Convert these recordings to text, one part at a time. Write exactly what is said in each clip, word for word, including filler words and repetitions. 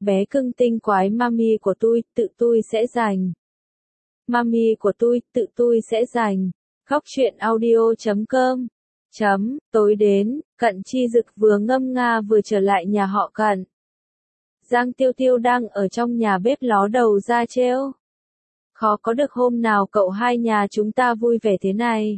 bé cưng tinh quái mami của tôi, tự tôi sẽ giành. Mami của tôi, tự tôi sẽ giành. Góc truyện audio chấm com chấm, tối đến, Cận Chi Dực vừa ngâm nga vừa trở lại nhà họ Cận. Giang Tiêu Tiêu đang ở trong nhà bếp ló đầu ra trêu. Khó có được hôm nào cậu hai nhà chúng ta vui vẻ thế này.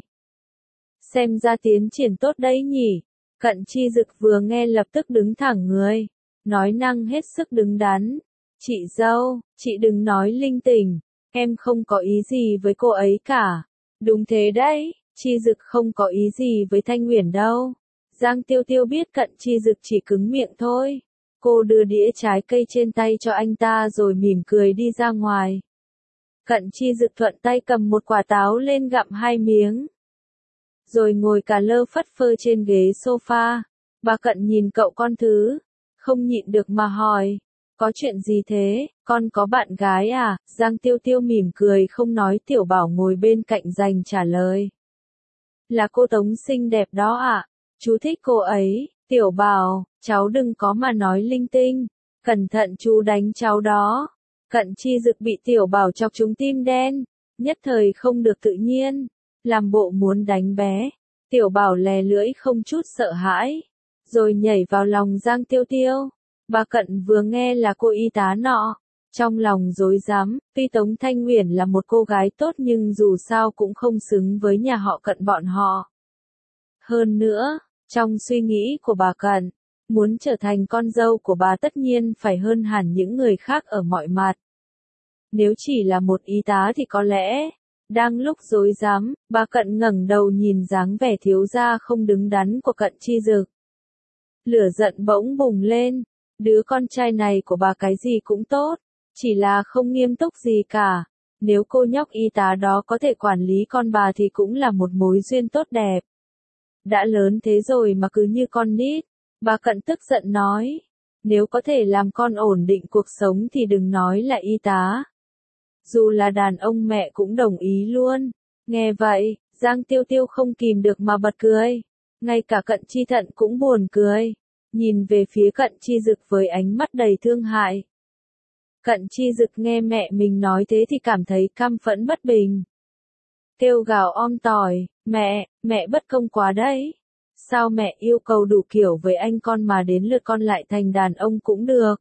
Xem ra tiến triển tốt đấy nhỉ. Cận Chi Dực vừa nghe lập tức đứng thẳng người. Nói năng hết sức đứng đắn. Chị dâu, chị đừng nói linh tinh. Em không có ý gì với cô ấy cả. Đúng thế đấy, Chi Dực không có ý gì với Thanh Uyển đâu. Giang Tiêu Tiêu biết Cận Chi Dực chỉ cứng miệng thôi. Cô đưa đĩa trái cây trên tay cho anh ta rồi mỉm cười đi ra ngoài. Cận Chi Dực thuận tay cầm một quả táo lên gặm hai miếng. Rồi ngồi cà lơ phất phơ trên ghế sofa. Bà Cận nhìn cậu con thứ. Không nhịn được mà hỏi. Có chuyện gì thế, con có bạn gái à? Giang Tiêu Tiêu mỉm cười không nói. Tiểu Bảo ngồi bên cạnh dành trả lời. Là cô Tống xinh đẹp đó ạ. À? Chú thích cô ấy. Tiểu Bảo, cháu đừng có mà nói linh tinh. Cẩn thận chú đánh cháu đó. Cận Chi Dực bị Tiểu Bảo chọc trúng tim đen. Nhất thời không được tự nhiên. Làm bộ muốn đánh bé. Tiểu Bảo lè lưỡi không chút sợ hãi. Rồi nhảy vào lòng Giang Tiêu Tiêu. Bà Cận vừa nghe là cô y tá nọ. Trong lòng rối rắm, tuy Tống Thanh Uyển là một cô gái tốt nhưng dù sao cũng không xứng với nhà họ Cận bọn họ. Hơn nữa, trong suy nghĩ của bà Cận, muốn trở thành con dâu của bà tất nhiên phải hơn hẳn những người khác ở mọi mặt. Nếu chỉ là một y tá thì có lẽ, đang lúc rối rắm, bà Cận ngẩng đầu nhìn dáng vẻ thiếu gia không đứng đắn của Cận Chi Dực. Lửa giận bỗng bùng lên, đứa con trai này của bà cái gì cũng tốt, chỉ là không nghiêm túc gì cả. Nếu cô nhóc y tá đó có thể quản lý con bà thì cũng là một mối duyên tốt đẹp. Đã lớn thế rồi mà cứ như con nít, bà Cận tức giận nói. Nếu có thể làm con ổn định cuộc sống thì đừng nói là y tá. Dù là đàn ông mẹ cũng đồng ý luôn. Nghe vậy, Giang Tiêu Tiêu không kìm được mà bật cười. Ngay cả Cận Chi Thận cũng buồn cười. Nhìn về phía Cận Chi Dực với ánh mắt đầy thương hại. Cận Chi Dực nghe mẹ mình nói thế thì cảm thấy căm phẫn bất bình. Kêu gào om tỏi, mẹ, mẹ bất công quá đấy. Sao mẹ yêu cầu đủ kiểu với anh con mà đến lượt con lại thành đàn ông cũng được.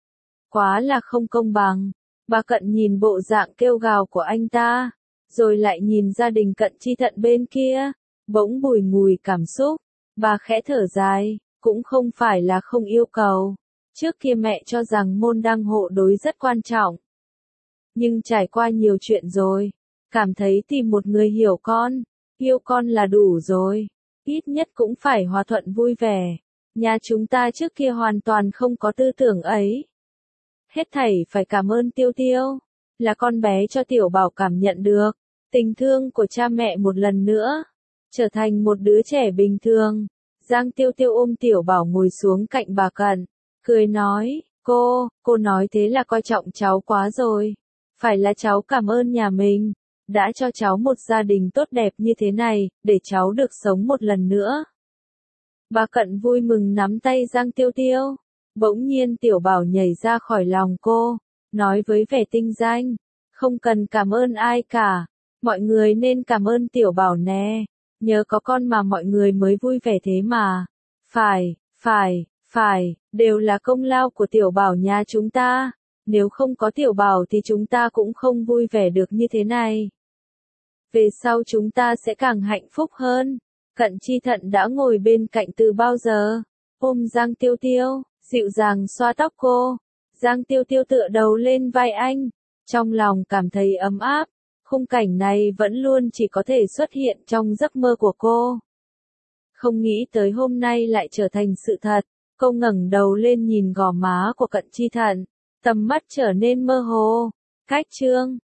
Quá là không công bằng. Bà Cận nhìn bộ dạng kêu gào của anh ta, rồi lại nhìn gia đình Cận Chi Thận bên kia, bỗng bùi ngùi cảm xúc. Bà khẽ thở dài, cũng không phải là không yêu cầu. Trước kia mẹ cho rằng môn đăng hộ đối rất quan trọng. Nhưng trải qua nhiều chuyện rồi, cảm thấy tìm một người hiểu con, yêu con là đủ rồi. Ít nhất cũng phải hòa thuận vui vẻ. Nhà chúng ta trước kia hoàn toàn không có tư tưởng ấy. Hết thảy phải cảm ơn Tiêu Tiêu. Là con bé cho Tiểu Bảo cảm nhận được tình thương của cha mẹ một lần nữa. Trở thành một đứa trẻ bình thường. Giang Tiêu Tiêu ôm Tiểu Bảo ngồi xuống cạnh bà Cận. Cười nói, cô, cô nói thế là coi trọng cháu quá rồi. Phải là cháu cảm ơn nhà mình. Đã cho cháu một gia đình tốt đẹp như thế này, để cháu được sống một lần nữa. Bà Cận vui mừng nắm tay Giang Tiêu Tiêu. Bỗng nhiên Tiểu Bảo nhảy ra khỏi lòng cô, nói với vẻ tinh danh, không cần cảm ơn ai cả, mọi người nên cảm ơn Tiểu Bảo nè, nhớ có con mà mọi người mới vui vẻ thế mà. Phải, phải, phải, đều là công lao của Tiểu Bảo nhà chúng ta, nếu không có Tiểu Bảo thì chúng ta cũng không vui vẻ được như thế này. Về sau chúng ta sẽ càng hạnh phúc hơn. Cận Chi Thận đã ngồi bên cạnh từ bao giờ, ôm Giang Tiêu Tiêu, dịu dàng xoa tóc cô. Giang Tiêu Tiêu tựa đầu lên vai anh, trong lòng cảm thấy ấm áp. Khung cảnh này vẫn luôn chỉ có thể xuất hiện trong giấc mơ của cô. Không nghĩ tới hôm nay lại trở thành sự thật. Cô ngẩng đầu lên nhìn gò má của Cận Chi Thận, tầm mắt trở nên mơ hồ. Cách chương